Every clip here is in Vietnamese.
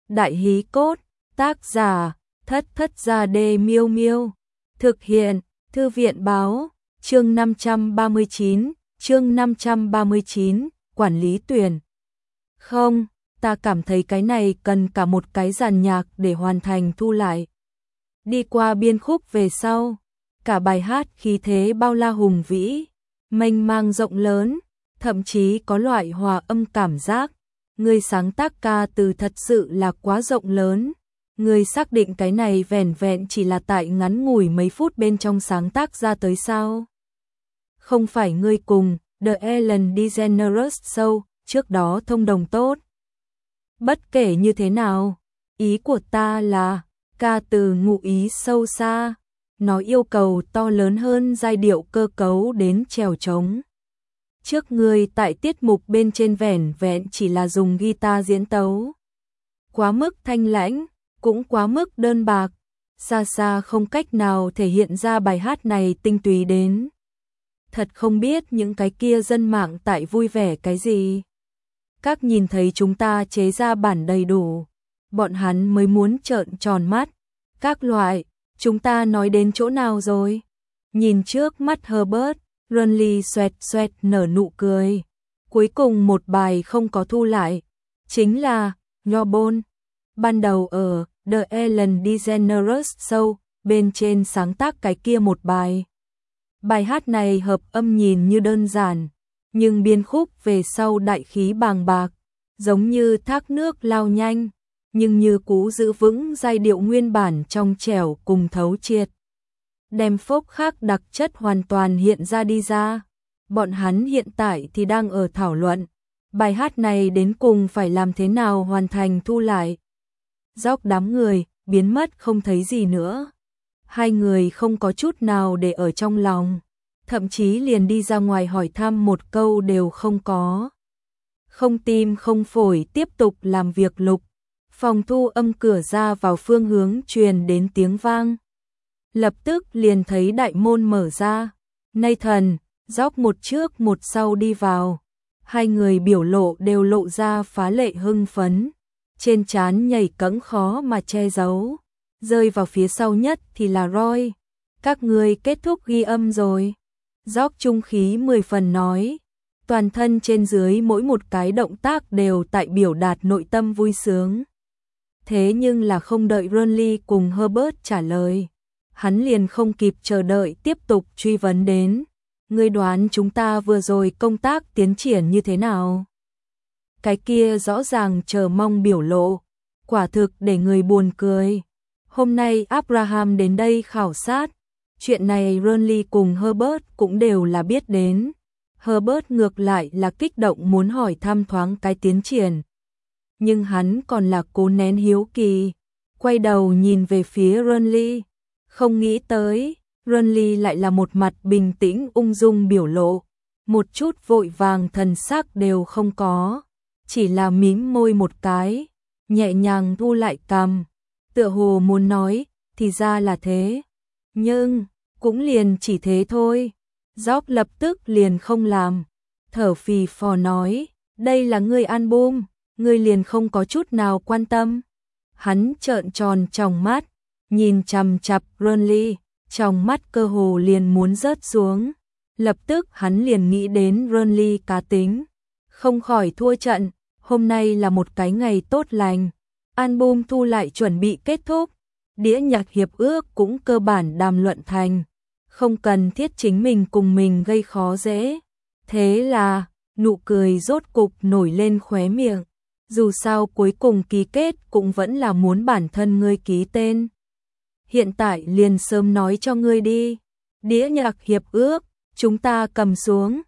Đại hí cốt, tác giả, Thất Thất Gia Đê Miêu Miêu. Thực hiện, Thư viện báo, chương 539, quản lý tuyển. Không, ta cảm thấy cái này cần cả một cái dàn nhạc để hoàn thành thu lại. Đi qua biên khúc về sau, cả bài hát khí thế bao la hùng vĩ, mênh mang rộng lớn, thậm chí có loại hòa âm cảm giác. Người sáng tác ca từ thật sự là quá rộng lớn. Người xác định cái này vẻn vẹn chỉ là tại ngắn ngủi mấy phút bên trong sáng tác ra tới sao? Không phải ngươi cùng The Ellen DeGeneres Show trước đó thông đồng tốt. Bất kể như thế nào, ý của ta là ca từ ngụ ý sâu xa, nó yêu cầu to lớn hơn giai điệu cơ cấu đến trèo trống. Trước ngươi tại tiết mục bên trên vẻn vẹn chỉ là dùng guitar diễn tấu. Quá mức thanh lãnh, cũng quá mức đơn bạc, xa xa không cách nào thể hiện ra bài hát này tinh túy đến. Thật không biết những cái kia dân mạng tại vui vẻ cái gì. Các nhìn thấy chúng ta chế ra bản đầy đủ, bọn hắn mới muốn trợn tròn mắt. Các loại, chúng ta nói đến chỗ nào rồi? Nhìn trước mắt Herbert, Runley xoẹt xoẹt nở nụ cười. Cuối cùng một bài không có thu lại, chính là Newborn. Ban đầu ở The Ellen DeGeneres Show, bên trên sáng tác cái kia một bài. Bài hát này hợp âm nhìn như đơn giản, nhưng biên khúc về sau đại khí bàng bạc, giống như thác nước lao nhanh, nhưng như cũ giữ vững giai điệu nguyên bản trong trẻo cùng thấu triệt. Đem phốc khác đặc chất hoàn toàn hiện ra đi ra. Bọn hắn hiện tại thì đang ở thảo luận, bài hát này đến cùng phải làm thế nào hoàn thành thu lại. Dốc đám người, biến mất không thấy gì nữa. Hai người không có chút nào để ở trong lòng, thậm chí liền đi ra ngoài hỏi thăm một câu đều không có. Không tim không phổi tiếp tục làm việc lục. Phòng thu âm cửa ra vào phương hướng truyền đến tiếng vang. Lập tức liền thấy đại môn mở ra. Nathan, Dốc một trước một sau đi vào. Hai người biểu lộ đều lộ ra phá lệ hưng phấn. Trên trán nhảy cẫng khó mà che giấu. Rơi vào phía sau nhất thì là Roy. Các người kết thúc ghi âm rồi. Dốc trung khí 10 phần nói. Toàn thân trên dưới mỗi một cái động tác đều tại biểu đạt nội tâm vui sướng. Thế nhưng là không đợi Runley cùng Herbert trả lời, hắn liền không kịp chờ đợi tiếp tục truy vấn đến. Ngươi đoán chúng ta vừa rồi công tác tiến triển như thế nào? Cái kia rõ ràng chờ mong biểu lộ, quả thực để người buồn cười. Hôm nay Abraham đến đây khảo sát, chuyện này Runley cùng Herbert cũng đều là biết đến. Herbert ngược lại là kích động muốn hỏi thăm thoáng cái tiến triển. Nhưng hắn còn là cố nén hiếu kỳ, quay đầu nhìn về phía Runley. Không nghĩ tới, Runley lại là một mặt bình tĩnh ung dung biểu lộ, một chút vội vàng thần sắc đều không có, chỉ là mím môi một cái, nhẹ nhàng thu lại cằm, tựa hồ muốn nói, thì ra là thế. Nhưng, cũng liền chỉ thế thôi. Job lập tức liền không làm, thở phì phò nói, đây là ngươi album, ngươi liền không có chút nào quan tâm. Hắn trợn tròn tròng mắt, nhìn chằm chằm Runley, trong mắt cơ hồ liền muốn rớt xuống. Lập tức hắn liền nghĩ đến Runley cá tính, không khỏi thua trận. Hôm nay là một cái ngày tốt lành, album thu lại chuẩn bị kết thúc, đĩa nhạc hiệp ước cũng cơ bản đàm luận thành, không cần thiết chính mình cùng mình gây khó dễ. Thế là, nụ cười rốt cục nổi lên khóe miệng. Dù sao cuối cùng ký kết cũng vẫn là muốn bản thân ngươi ký tên. Hiện tại liền sớm nói cho ngươi đi. Đĩa nhạc hiệp ước, chúng ta cầm xuống,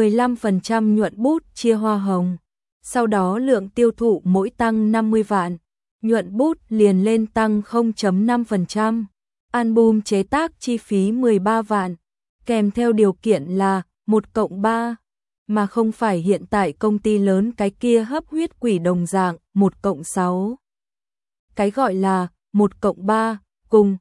15% nhuận bút chia hoa hồng. Sau đó lượng tiêu thụ mỗi tăng 50 vạn, nhuận bút liền lên tăng 0,5%. Album chế tác chi phí 13 vạn, kèm theo điều kiện là 1+3, mà không phải hiện tại công ty lớn cái kia hấp huyết quỷ đồng dạng 1+6. Cái gọi là 1+3 cùng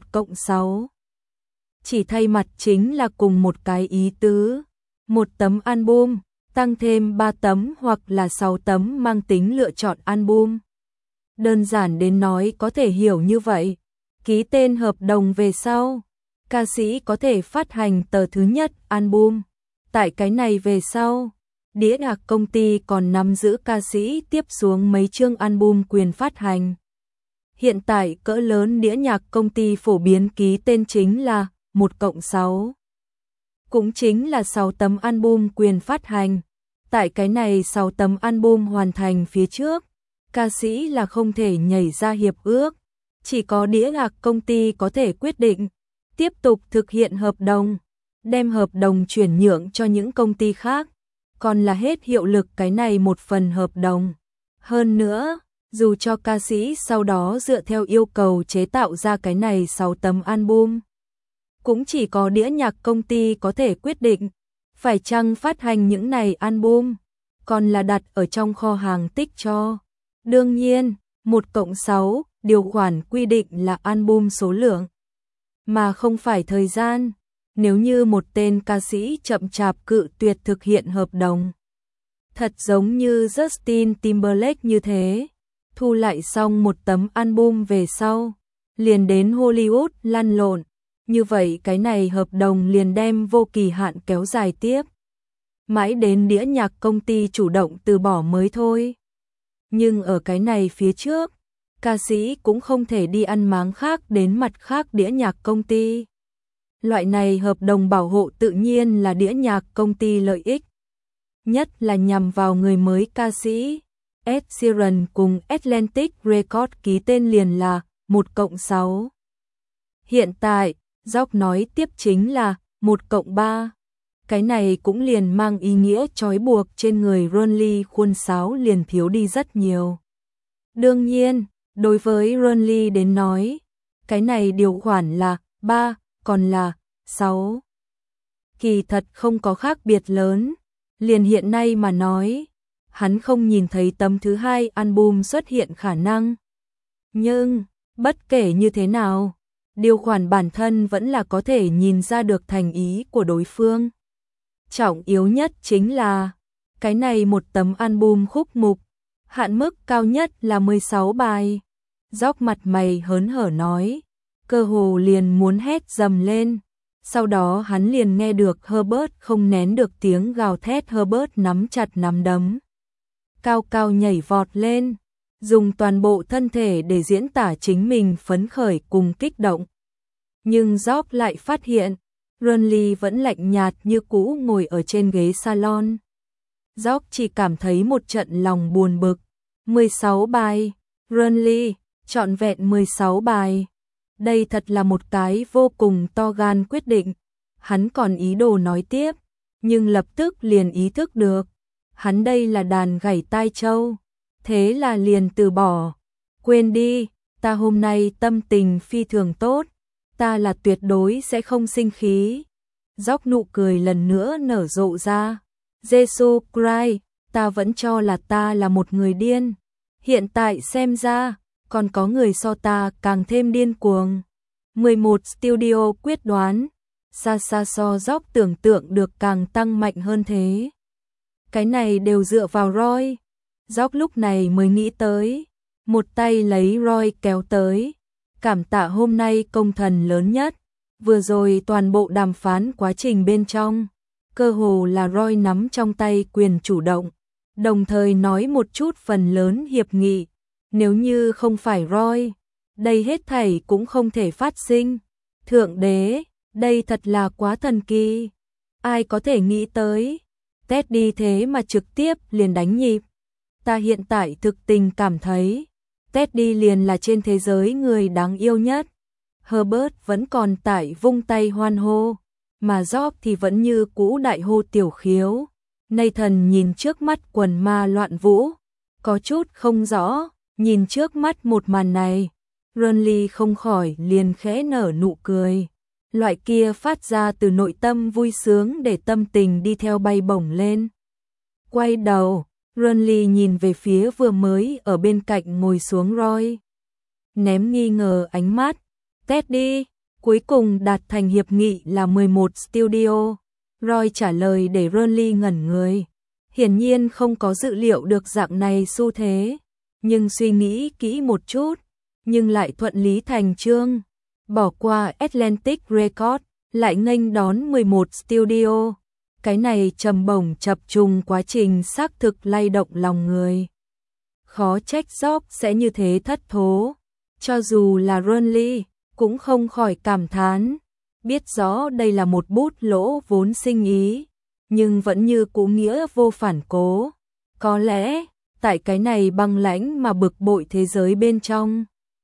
1+6 chỉ thay mặt chính là cùng một cái ý tứ. Một tấm album, tăng thêm 3 tấm hoặc là 6 tấm mang tính lựa chọn album. Đơn giản đến nói có thể hiểu như vậy. Ký tên hợp đồng về sau, ca sĩ có thể phát hành tờ thứ nhất album. Tại cái này về sau, đĩa nhạc công ty còn nắm giữ ca sĩ tiếp xuống mấy chương album quyền phát hành. Hiện tại cỡ lớn đĩa nhạc công ty phổ biến ký tên chính là 1+6. Cũng chính là 6 tấm album quyền phát hành. Tại cái này 6 tấm album hoàn thành phía trước, ca sĩ là không thể nhảy ra hiệp ước. Chỉ có đĩa nhạc công ty có thể quyết định tiếp tục thực hiện hợp đồng, đem hợp đồng chuyển nhượng cho những công ty khác, còn là hết hiệu lực cái này một phần hợp đồng. Hơn nữa, dù cho ca sĩ sau đó dựa theo yêu cầu chế tạo ra cái này 6 tấm album, cũng chỉ có đĩa nhạc công ty có thể quyết định phải chăng phát hành những này album, còn là đặt ở trong kho hàng tích cho. Đương nhiên, 1+6 điều khoản quy định là album số lượng, mà không phải thời gian. Nếu như một tên ca sĩ chậm chạp cự tuyệt thực hiện hợp đồng, thật giống như Justin Timberlake như thế, thu lại xong một tấm album về sau, liền đến Hollywood lăn lộn, như vậy cái này hợp đồng liền đem vô kỳ hạn kéo dài tiếp. Mãi đến đĩa nhạc công ty chủ động từ bỏ mới thôi. Nhưng ở cái này phía trước, ca sĩ cũng không thể đi ăn máng khác đến mặt khác đĩa nhạc công ty. Loại này hợp đồng bảo hộ tự nhiên là đĩa nhạc công ty lợi ích. Nhất là nhằm vào người mới ca sĩ. Ed Sheeran cùng Atlantic Records ký tên liền là 1+6. Hiện tại, Jock nói tiếp chính là 1+3. Cái này cũng liền mang ý nghĩa trói buộc trên người Ron Lee khuôn sáo liền thiếu đi rất nhiều. Đương nhiên, đối với Ron Lee đến nói, cái này điều khoản là 3, còn là 6. Kỳ thật không có khác biệt lớn, liền hiện nay mà nói, hắn không nhìn thấy tấm thứ hai album xuất hiện khả năng. Nhưng, bất kể như thế nào, điều khoản bản thân vẫn là có thể nhìn ra được thành ý của đối phương. Trọng yếu nhất chính là, cái này một tấm album khúc mục, hạn mức cao nhất là 16 bài. Jock mặt mày hớn hở nói, cơ hồ liền muốn hét dầm lên. Sau đó hắn liền nghe được Herbert không nén được tiếng gào thét, Herbert nắm chặt nắm đấm, cao cao nhảy vọt lên, dùng toàn bộ thân thể để diễn tả chính mình phấn khởi cùng kích động. Nhưng Jock lại phát hiện, Ron Lee vẫn lạnh nhạt như cũ ngồi ở trên ghế salon. Jock chỉ cảm thấy một trận lòng buồn bực. 16 bài, Ron Lee, trọn vẹn 16 bài. Đây thật là một cái vô cùng to gan quyết định. Hắn còn ý đồ nói tiếp, nhưng lập tức liền ý thức được. Hắn đây là đàn gảy tai trâu. Thế là liền từ bỏ. Quên đi, ta hôm nay tâm tình phi thường tốt. Ta là tuyệt đối sẽ không sinh khí. Jock nụ cười lần nữa nở rộ ra. Jesus Christ, ta vẫn cho là ta là một người điên. Hiện tại xem ra, còn có người so ta càng thêm điên cuồng. 11 Studio quyết đoán, xa xa so Jock tưởng tượng được càng tăng mạnh hơn thế. Cái này đều dựa vào Roy. Jock lúc này mới nghĩ tới, một tay lấy Roy kéo tới. Cảm tạ hôm nay công thần lớn nhất. Vừa rồi toàn bộ đàm phán quá trình bên trong, cơ hồ là Roy nắm trong tay quyền chủ động, đồng thời nói một chút phần lớn hiệp nghị. Nếu như không phải Roy, đây hết thảy cũng không thể phát sinh. Thượng đế, đây thật là quá thần kỳ. Ai có thể nghĩ tới, Teddy thế mà trực tiếp liền đánh nhịp. Ta hiện tại thực tình cảm thấy, Teddy liền là trên thế giới người đáng yêu nhất. Herbert vẫn còn tại vung tay hoan hô, mà Jock thì vẫn như cũ đại hô tiểu khiếu. Nathan nhìn trước mắt quần ma loạn vũ, có chút không rõ, nhìn trước mắt một màn này. Ron Lee không khỏi liền khẽ nở nụ cười. Loại kia phát ra từ nội tâm vui sướng để tâm tình đi theo bay bổng lên. Quay đầu, Ron Lee nhìn về phía vừa mới ở bên cạnh ngồi xuống Roy. Ném nghi ngờ ánh mắt. Teddy, cuối cùng đạt thành hiệp nghị là 11 Studio. Roy trả lời để Ron Lee ngẩn người. Hiển nhiên không có dự liệu được dạng này xu thế. nhưng suy nghĩ kỹ một chút, nhưng lại thuận lý thành chương, bỏ qua Atlantic Records, lại nghênh đón 11 studio. Cái này trầm bổng chập trùng quá trình xác thực lay động lòng người. Khó trách Job sẽ như thế thất thố, cho dù là Ronly cũng không khỏi cảm thán, biết rõ đây là một bút lỗ vốn sinh ý, nhưng vẫn như cũ nghĩa vô phản cố. Có lẽ, tại cái này băng lãnh mà bực bội thế giới bên trong,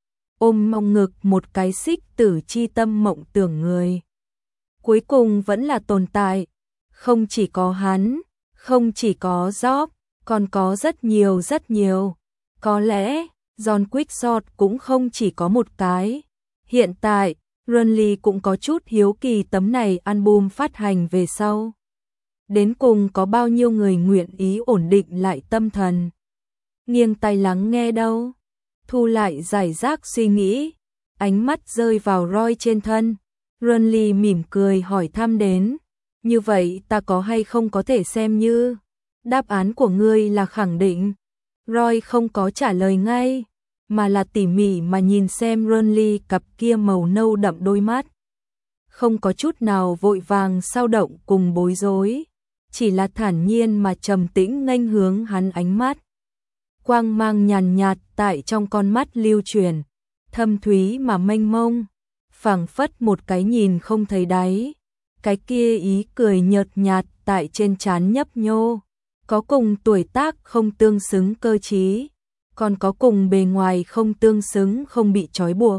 ôm mong ngực một cái xích tử chi tâm mộng tưởng người. Cuối cùng vẫn là tồn tại, không chỉ có hắn, không chỉ có Job, còn có rất nhiều. Có lẽ, John Quickshot cũng không chỉ có một cái. Hiện tại, Ronly cũng có chút hiếu kỳ tấm này album phát hành về sau. Đến cùng có bao nhiêu người nguyện ý ổn định lại tâm thần. Nghiêng tai lắng nghe đâu. Thu lại giải rác suy nghĩ. Ánh mắt rơi vào Roy trên thân. Ronly mỉm cười hỏi thăm đến. Như vậy ta có hay không có thể xem như. Đáp án của ngươi là khẳng định. Roy không có trả lời ngay, mà là tỉ mỉ mà nhìn xem Ronly cặp kia màu nâu đậm đôi mắt. Không có chút nào vội vàng sao động cùng bối rối, chỉ là thản nhiên mà trầm tĩnh nghênh hướng hắn ánh mắt. Quang mang nhàn nhạt tại trong con mắt lưu truyền, thâm thúy mà mênh mông, phảng phất một cái nhìn không thấy đáy. Cái kia ý cười nhợt nhạt tại trên trán nhấp nhô, có cùng tuổi tác không tương xứng cơ trí, còn có cùng bề ngoài không tương xứng không bị trói buộc.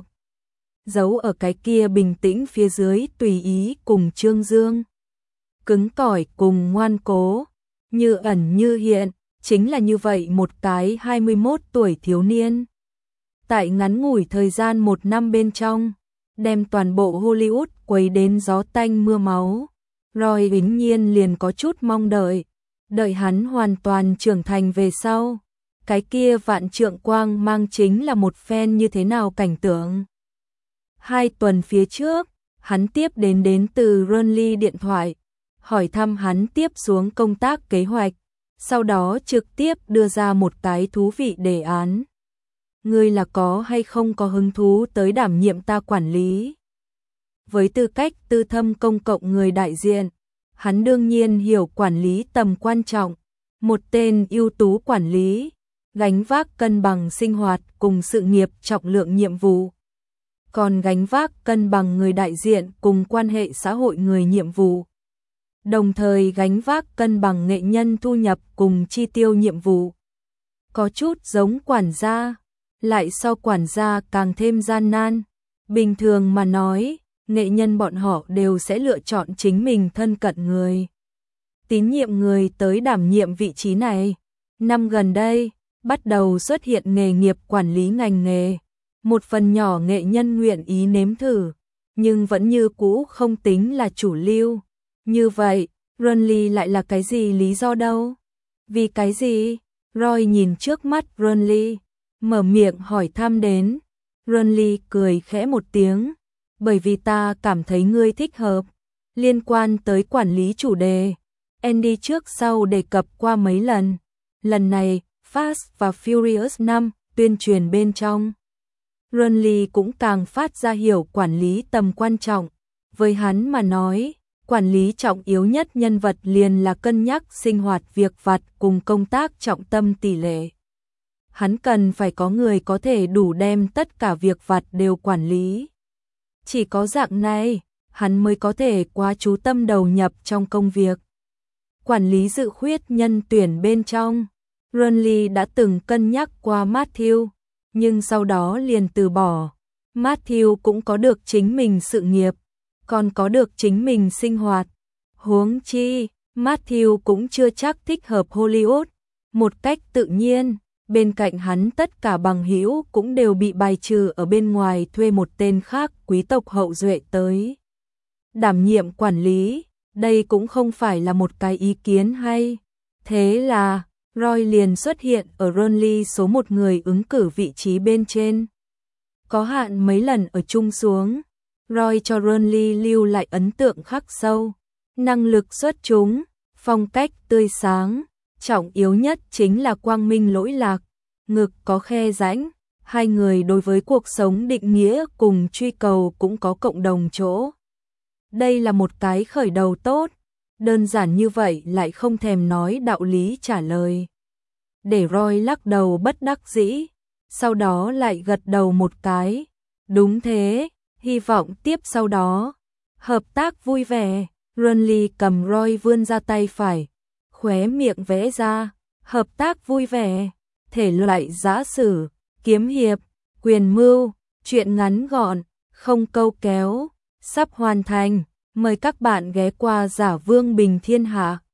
Giấu ở cái kia bình tĩnh phía dưới tùy ý cùng trương dương. Cứng cỏi cùng ngoan cố, như ẩn như hiện, chính là như vậy một cái 21 tuổi thiếu niên. Tại ngắn ngủi thời gian 1 năm bên trong, đem toàn bộ Hollywood quấy đến gió tanh mưa máu. Roy bính nhiên liền có chút mong đợi. Đợi hắn hoàn toàn trưởng thành về sau, cái kia vạn trượng quang mang chính là một phen như thế nào cảnh tượng. 2 tuần phía trước, hắn tiếp đến từ Ronly điện thoại, hỏi thăm hắn tiếp xuống công tác kế hoạch, sau đó trực tiếp đưa ra một cái thú vị đề án. Ngươi là có hay không có hứng thú tới đảm nhiệm ta quản lý? Với tư cách tư thâm công cộng người đại diện, hắn đương nhiên hiểu quản lý tầm quan trọng, một tên ưu tú quản lý, gánh vác cân bằng sinh hoạt cùng sự nghiệp trọng lượng nhiệm vụ, còn gánh vác cân bằng người đại diện cùng quan hệ xã hội người nhiệm vụ, đồng thời gánh vác cân bằng nghệ nhân thu nhập cùng chi tiêu nhiệm vụ. Có chút giống quản gia, lại so quản gia càng thêm gian nan. Bình thường mà nói, nghệ nhân bọn họ đều sẽ lựa chọn chính mình thân cận người, tín nhiệm người tới đảm nhiệm vị trí này. Năm gần đây, bắt đầu xuất hiện nghề nghiệp quản lý ngành nghề, một phần nhỏ nghệ nhân nguyện ý nếm thử, nhưng vẫn như cũ không tính là chủ lưu. Như vậy, Ronly lại là cái gì lý do đâu? Vì cái gì? Roy nhìn trước mắt Ronly, mở miệng hỏi thăm đến. Ronly cười khẽ một tiếng. Bởi vì ta cảm thấy ngươi thích hợp. Liên quan tới quản lý chủ đề, Andy trước sau đề cập qua mấy lần. Lần này, Fast và Furious 5 tuyên truyền bên trong, Ronly cũng càng phát ra hiểu quản lý tầm quan trọng. Với hắn mà nói, quản lý trọng yếu nhất nhân vật liền là cân nhắc sinh hoạt việc vặt cùng công tác trọng tâm tỷ lệ. Hắn cần phải có người có thể đủ đem tất cả việc vặt đều quản lý. Chỉ có dạng này, hắn mới có thể quá chú tâm đầu nhập trong công việc. Quản lý dự khuyết nhân tuyển bên trong, Ronly đã từng cân nhắc qua Matthew, nhưng sau đó liền từ bỏ. Matthew cũng có được chính mình sự nghiệp, còn có được chính mình sinh hoạt. Huống chi, Matthew cũng chưa chắc thích hợp Hollywood. Một cách tự nhiên, bên cạnh hắn tất cả bằng hữu cũng đều bị bài trừ ở bên ngoài, thuê một tên khác quý tộc hậu duệ tới đảm nhiệm quản lý. Đây cũng không phải là một cái ý kiến hay. Thế là, Roy liền xuất hiện ở Ronly số 1 người ứng cử vị trí bên trên. Có hạn mấy lần ở chung xuống, Roy cho Ronly lưu lại ấn tượng khắc sâu. Năng lực xuất chúng, phong cách tươi sáng, trọng yếu nhất chính là quang minh lỗi lạc. ngực có khe rãnh, hai người đối với cuộc sống định nghĩa cùng truy cầu cũng có cộng đồng chỗ. Đây là một cái khởi đầu tốt, đơn giản như vậy lại không thèm nói đạo lý trả lời. Để Roy lắc đầu bất đắc dĩ, sau đó lại gật đầu một cái. Đúng thế, hy vọng tiếp sau đó. Hợp tác vui vẻ, Runley cầm Roy vươn ra tay phải, khóe miệng vẽ ra, hợp tác vui vẻ, thể loại giã sử, kiếm hiệp, quyền mưu, truyện ngắn gọn, không câu kéo, sắp hoàn thành, mời các bạn ghé qua Giả Vương Bình Thiên Hạ.